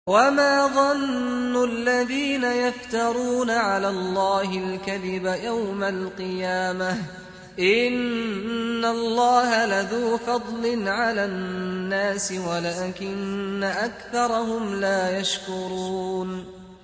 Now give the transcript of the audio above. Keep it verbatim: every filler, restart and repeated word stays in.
وما ظن الذين يفترون على الله الكذب يوم القيامة إن الله لذو فضل على الناس ولكن أكثرهم لا يشكرون